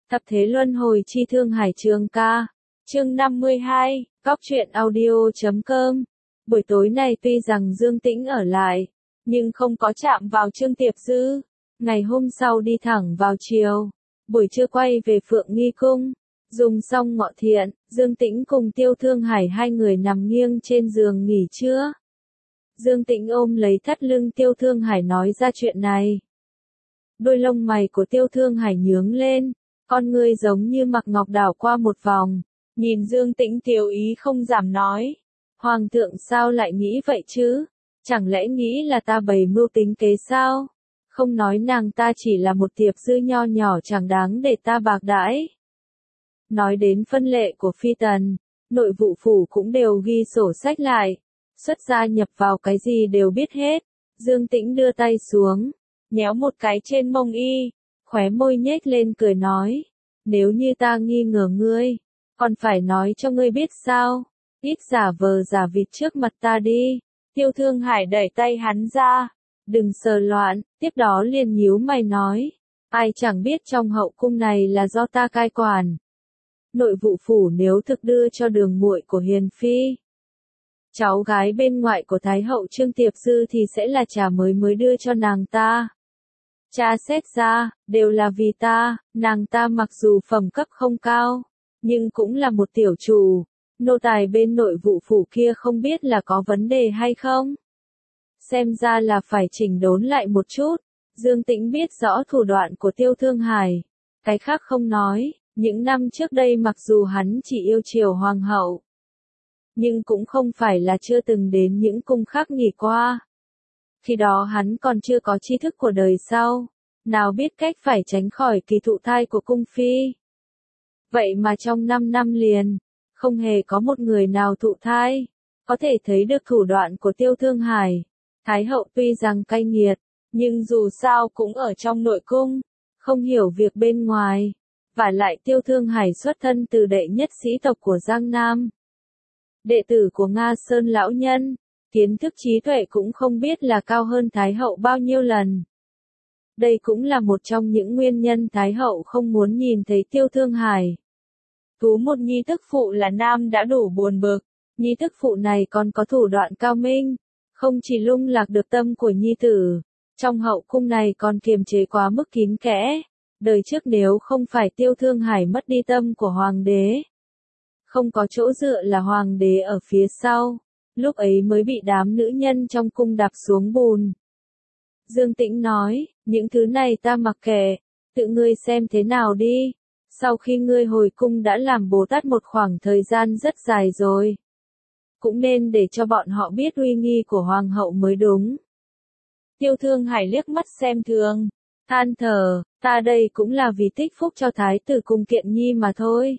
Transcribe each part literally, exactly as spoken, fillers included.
Thập thế luân hồi chi thương hải trường ca. Chương năm mươi hai, Cóc truyện audio chấm com. Buổi tối này tuy rằng Dương Tĩnh ở lại, nhưng không có chạm vào Trương Tiệp Dư. Ngày hôm sau đi thẳng vào chiều. Buổi trưa quay về Phượng Nghi Cung. Dùng xong ngọ thiện, Dương Tĩnh cùng Tiêu Thương Hải hai người nằm nghiêng trên giường nghỉ trưa. Dương Tĩnh ôm lấy thắt lưng Tiêu Thương Hải nói ra chuyện này. Đôi lông mày của Tiêu Thương Hải nhướng lên, con ngươi giống như mặc ngọc đảo qua một vòng, nhìn Dương Tĩnh tiếu ý không giảm nói. Hoàng thượng sao lại nghĩ vậy chứ? Chẳng lẽ nghĩ là ta bày mưu tính kế sao? Không nói nàng ta chỉ là một tiệp dư nho nhỏ chẳng đáng để ta bạc đãi. Nói đến phân lệ của phi tần, nội vụ phủ cũng đều ghi sổ sách lại, xuất gia nhập vào cái gì đều biết hết. Dương Tĩnh đưa tay xuống, nhéo một cái trên mông y, khóe môi nhếch lên cười nói, nếu như ta nghi ngờ ngươi, còn phải nói cho ngươi biết sao, ít giả vờ giả vịt trước mặt ta đi. Tiêu Thương Hải đẩy tay hắn ra, đừng sờ loạn, tiếp đó liền nhíu mày nói, ai chẳng biết trong hậu cung này là do ta cai quản. Nội vụ phủ nếu thực đưa cho đường muội của Hiền Phi, cháu gái bên ngoại của Thái hậu Trương Tiệp Dư thì sẽ là trà mới mới đưa cho nàng ta. Cha xét ra, đều là vì ta, nàng ta mặc dù phẩm cấp không cao, nhưng cũng là một tiểu chủ, nô tài bên nội vụ phủ kia không biết là có vấn đề hay không. Xem ra là phải chỉnh đốn lại một chút. Dương Tĩnh biết rõ thủ đoạn của Tiêu Thương Hải, cái khác không nói, những năm trước đây mặc dù hắn chỉ yêu chiều hoàng hậu, nhưng cũng không phải là chưa từng đến những cung khác nghỉ qua. Khi đó hắn còn chưa có tri thức của đời sau, nào biết cách phải tránh khỏi kỳ thụ thai của cung phi. Vậy mà trong năm năm liền, không hề có một người nào thụ thai, có thể thấy được thủ đoạn của Tiêu Thương Hải. Thái hậu tuy rằng cay nghiệt, nhưng dù sao cũng ở trong nội cung, không hiểu việc bên ngoài. Và lại Tiêu Thương Hải xuất thân từ đệ nhất sĩ tộc của Giang Nam, đệ tử của Nga Sơn lão nhân, kiến thức trí tuệ cũng không biết là cao hơn Thái hậu bao nhiêu lần. Đây cũng là một trong những nguyên nhân Thái hậu không muốn nhìn thấy Tiêu Thương Hải. Tú một nhi tức phụ là nam đã đủ buồn bực, nhi tức phụ này còn có thủ đoạn cao minh, không chỉ lung lạc được tâm của nhi tử, trong hậu cung này còn kiềm chế quá mức kín kẽ. Đời trước nếu không phải Tiêu Thương Hải mất đi tâm của hoàng đế, không có chỗ dựa là hoàng đế ở phía sau, lúc ấy mới bị đám nữ nhân trong cung đạp xuống bùn. Dương Tĩnh nói, những thứ này ta mặc kệ, tự ngươi xem thế nào đi. Sau khi ngươi hồi cung đã làm Bồ Tát một khoảng thời gian rất dài rồi, cũng nên để cho bọn họ biết uy nghi của hoàng hậu mới đúng. Tiêu Thương Hải liếc mắt xem thường, than thở, ta đây cũng là vì tích phúc cho thái tử cùng Kiện Nhi mà thôi.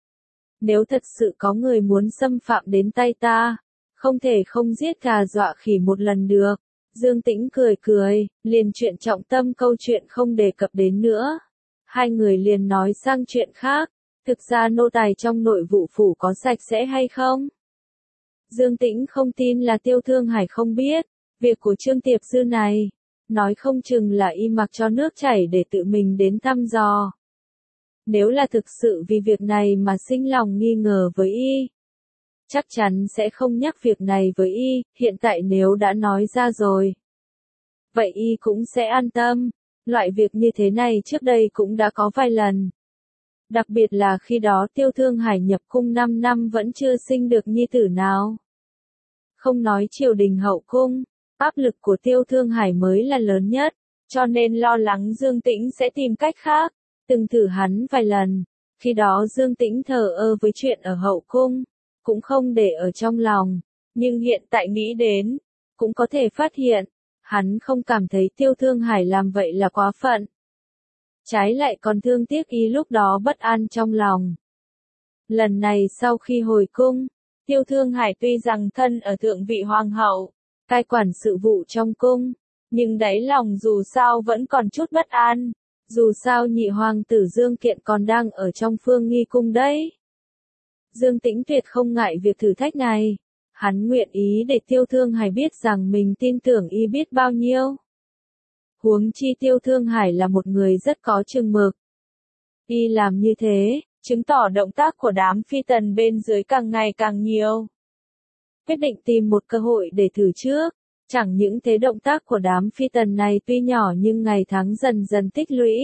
Nếu thật sự có người muốn xâm phạm đến tay ta, không thể không giết gà dọa khỉ một lần được. Dương Tĩnh cười cười, liền chuyện trọng tâm câu chuyện không đề cập đến nữa. Hai người liền nói sang chuyện khác, thực ra nô tài trong nội vụ phủ có sạch sẽ hay không? Dương Tĩnh không tin là Tiêu Thương Hải không biết, việc của Trương Tiệp Dư này, nói không chừng là y mặc cho nước chảy để tự mình đến thăm dò. Nếu là thực sự vì việc này mà sinh lòng nghi ngờ với y, chắc chắn sẽ không nhắc việc này với y, hiện tại nếu đã nói ra rồi, vậy y cũng sẽ an tâm. Loại việc như thế này trước đây cũng đã có vài lần. Đặc biệt là khi đó Tiêu Thương Hải nhập cung năm năm vẫn chưa sinh được nhi tử nào. Không nói triều đình hậu cung, áp lực của Tiêu Thương Hải mới là lớn nhất, cho nên lo lắng Dương Tĩnh sẽ tìm cách khác. Từng thử hắn vài lần, khi đó Dương Tĩnh thờ ơ với chuyện ở hậu cung, cũng không để ở trong lòng, nhưng hiện tại nghĩ đến, cũng có thể phát hiện, hắn không cảm thấy Tiêu Thương Hải làm vậy là quá phận. Trái lại còn thương tiếc y lúc đó bất an trong lòng. Lần này sau khi hồi cung, Tiêu Thương Hải tuy rằng thân ở thượng vị hoàng hậu, cai quản sự vụ trong cung, nhưng đáy lòng dù sao vẫn còn chút bất an. Dù sao nhị hoàng tử Dương Kiện còn đang ở trong Phương Nghi cung đấy. Dương Tĩnh tuyệt không ngại việc thử thách này. Hắn nguyện ý để Tiêu Thương Hải biết rằng mình tin tưởng y biết bao nhiêu. Huống chi Tiêu Thương Hải là một người rất có chừng mực. Y làm như thế, chứng tỏ động tác của đám phi tần bên dưới càng ngày càng nhiều. Quyết định tìm một cơ hội để thử trước, chẳng những thế động tác của đám phi tần này tuy nhỏ nhưng ngày tháng dần dần tích lũy.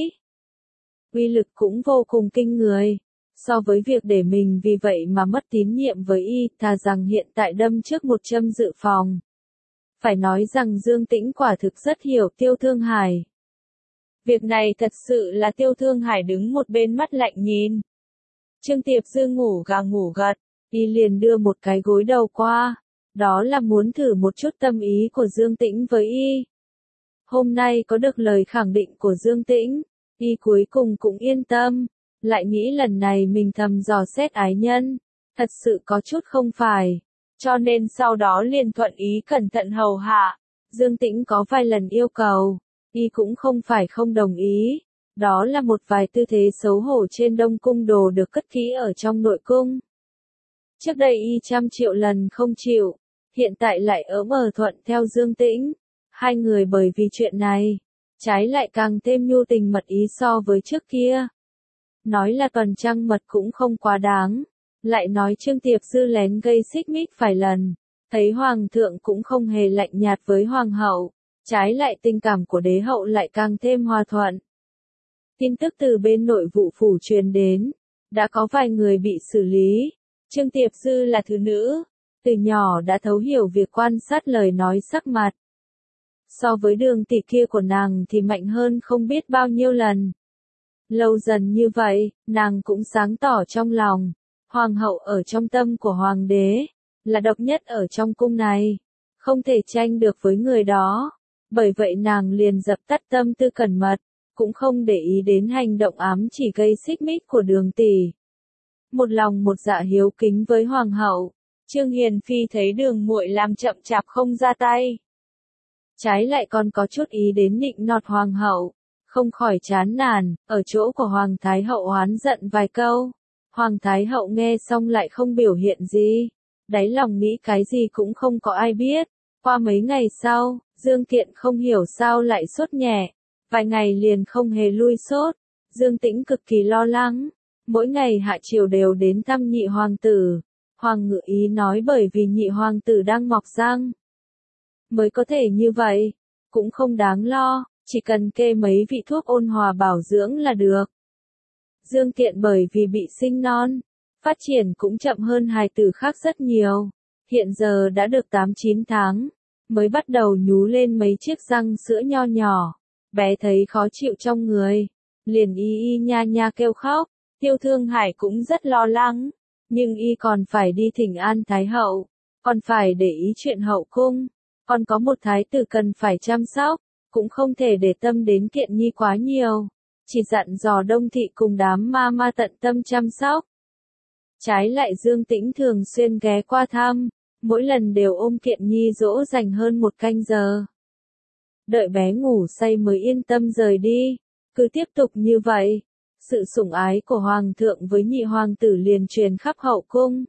Uy lực cũng vô cùng kinh người. So với việc để mình vì vậy mà mất tín nhiệm với y, thà rằng hiện tại đâm trước một châm dự phòng. Phải nói rằng Dương Tĩnh quả thực rất hiểu Tiêu Thương Hải. Việc này thật sự là Tiêu Thương Hải đứng một bên mắt lạnh nhìn. Trương Tiệp Dư ngủ gà ngủ gật, y liền đưa một cái gối đầu qua, đó là muốn thử một chút tâm ý của Dương Tĩnh với y. Hôm nay có được lời khẳng định của Dương Tĩnh, y cuối cùng cũng yên tâm, lại nghĩ lần này mình thầm dò xét ái nhân, thật sự có chút không phải, cho nên sau đó liền thuận ý cẩn thận hầu hạ. Dương Tĩnh có vài lần yêu cầu, y cũng không phải không đồng ý, đó là một vài tư thế xấu hổ trên Đông Cung đồ được cất kỹ ở trong nội cung. Trước đây y trăm triệu lần không chịu, hiện tại lại ỡm ờ thuận theo Dương Tĩnh. Hai người bởi vì chuyện này, trái lại càng thêm nhu tình mật ý so với trước kia. Nói là tuần trăng mật cũng không quá đáng, lại nói Trương Tiệp Dư lén gây xích mích vài lần, thấy Hoàng thượng cũng không hề lạnh nhạt với Hoàng hậu, trái lại tình cảm của đế hậu lại càng thêm hòa thuận. Tin tức từ bên nội vụ phủ truyền đến, đã có vài người bị xử lý. Trương Tiệp Dư là thứ nữ, từ nhỏ đã thấu hiểu việc quan sát lời nói sắc mặt. So với Đường tỷ kia của nàng thì mạnh hơn không biết bao nhiêu lần. Lâu dần như vậy, nàng cũng sáng tỏ trong lòng, Hoàng hậu ở trong tâm của Hoàng đế, là độc nhất ở trong cung này, không thể tranh được với người đó. Bởi vậy nàng liền dập tắt tâm tư cẩn mật, cũng không để ý đến hành động ám chỉ gây xích mích của Đường tỷ. Một lòng một dạ hiếu kính với Hoàng hậu, Trương Hiền Phi thấy Đường muội làm chậm chạp không ra tay, trái lại còn có chút ý đến nịnh nọt Hoàng hậu, không khỏi chán nản. Ở chỗ của Hoàng Thái hậu oán giận vài câu, Hoàng Thái hậu nghe xong lại không biểu hiện gì, đáy lòng nghĩ cái gì cũng không có ai biết. Qua mấy ngày sau, Dương Kiện không hiểu sao lại sốt nhẹ, vài ngày liền không hề lui sốt. Dương Tĩnh cực kỳ lo lắng, mỗi ngày hạ triều đều đến thăm nhị hoàng tử. Hoàng ngự ý nói bởi vì nhị hoàng tử đang mọc răng mới có thể như vậy, cũng không đáng lo, chỉ cần kê mấy vị thuốc ôn hòa bảo dưỡng là được. Dương Kiện bởi vì bị sinh non, phát triển cũng chậm hơn hài tử khác rất nhiều, hiện giờ đã được tám chín tháng, mới bắt đầu nhú lên mấy chiếc răng sữa nho nhỏ, bé thấy khó chịu trong người, liền y y nha nha kêu khóc. Tiêu Thương Hải cũng rất lo lắng, nhưng y còn phải đi thỉnh an Thái hậu, còn phải để ý chuyện hậu cung, còn có một thái tử cần phải chăm sóc, cũng không thể để tâm đến Kiện Nhi quá nhiều, chỉ dặn dò Đông thị cùng đám ma ma tận tâm chăm sóc. Trái lại Dương Tĩnh thường xuyên ghé qua thăm, mỗi lần đều ôm Kiện Nhi dỗ dành hơn một canh giờ. Đợi bé ngủ say mới yên tâm rời đi, cứ tiếp tục như vậy. Sự sủng ái của Hoàng thượng với nhị hoàng tử liền truyền khắp hậu cung.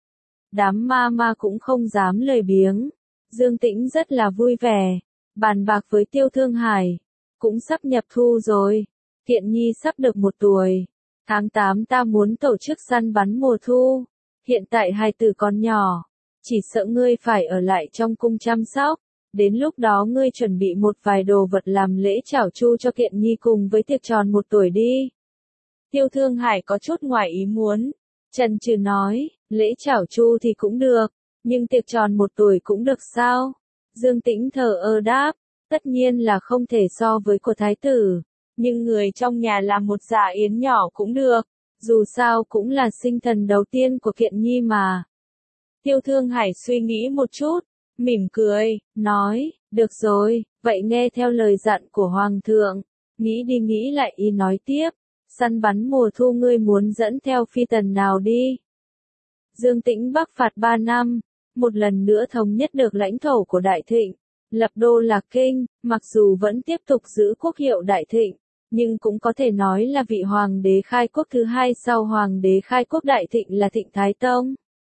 Đám ma ma cũng không dám lười biếng. Dương Tĩnh rất là vui vẻ, bàn bạc với Tiêu Thương Hải. Cũng sắp nhập thu rồi, Kiện Nhi sắp được một tuổi. Tháng tám ta muốn tổ chức săn bắn mùa thu. Hiện tại hài tử còn nhỏ, chỉ sợ ngươi phải ở lại trong cung chăm sóc. Đến lúc đó ngươi chuẩn bị một vài đồ vật làm lễ chảo chu cho Kiện Nhi cùng với tiệc tròn một tuổi đi. Tiêu Thương Hải có chút ngoài ý muốn, chần chừ nói, lễ chảo chu thì cũng được, nhưng tiệc tròn một tuổi cũng được sao? Dương Tĩnh thờ ơ đáp, tất nhiên là không thể so với của thái tử, nhưng người trong nhà làm một dạ yến nhỏ cũng được, dù sao cũng là sinh thần đầu tiên của Kiện Nhi mà. Tiêu Thương Hải suy nghĩ một chút, mỉm cười, nói, được rồi, vậy nghe theo lời dặn của Hoàng thượng. Nghĩ đi nghĩ lại y nói tiếp, săn bắn mùa thu ngươi muốn dẫn theo phi tần nào đi? Dương Tĩnh bắc phạt ba năm, một lần nữa thống nhất được lãnh thổ của Đại Thịnh, lập đô Lạc Kinh, mặc dù vẫn tiếp tục giữ quốc hiệu Đại Thịnh, nhưng cũng có thể nói là vị hoàng đế khai quốc thứ hai sau hoàng đế khai quốc Đại Thịnh là Thịnh Thái Tông.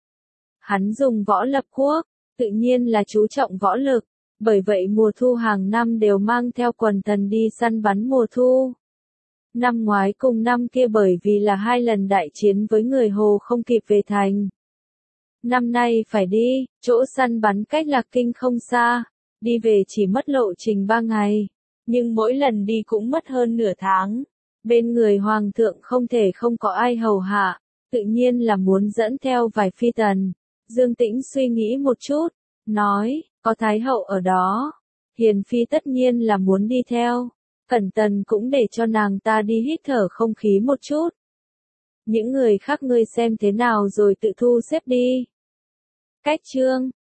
Hắn dùng võ lập quốc, tự nhiên là chú trọng võ lực, bởi vậy mùa thu hàng năm đều mang theo quần thần đi săn bắn mùa thu. Năm ngoái cùng năm kia bởi vì là hai lần đại chiến với người Hồ không kịp về thành. Năm nay phải đi, chỗ săn bắn cách Lạc Kinh không xa, đi về chỉ mất lộ trình ba ngày, nhưng mỗi lần đi cũng mất hơn nửa tháng. Bên người hoàng thượng không thể không có ai hầu hạ, tự nhiên là muốn dẫn theo vài phi tần. Dương Tĩnh suy nghĩ một chút, nói, có Thái hậu ở đó, Hiền phi tất nhiên là muốn đi theo. Cẩn Tần cũng để cho nàng ta đi hít thở không khí một chút. Những người khác ngươi xem thế nào rồi tự thu xếp đi. Cách chương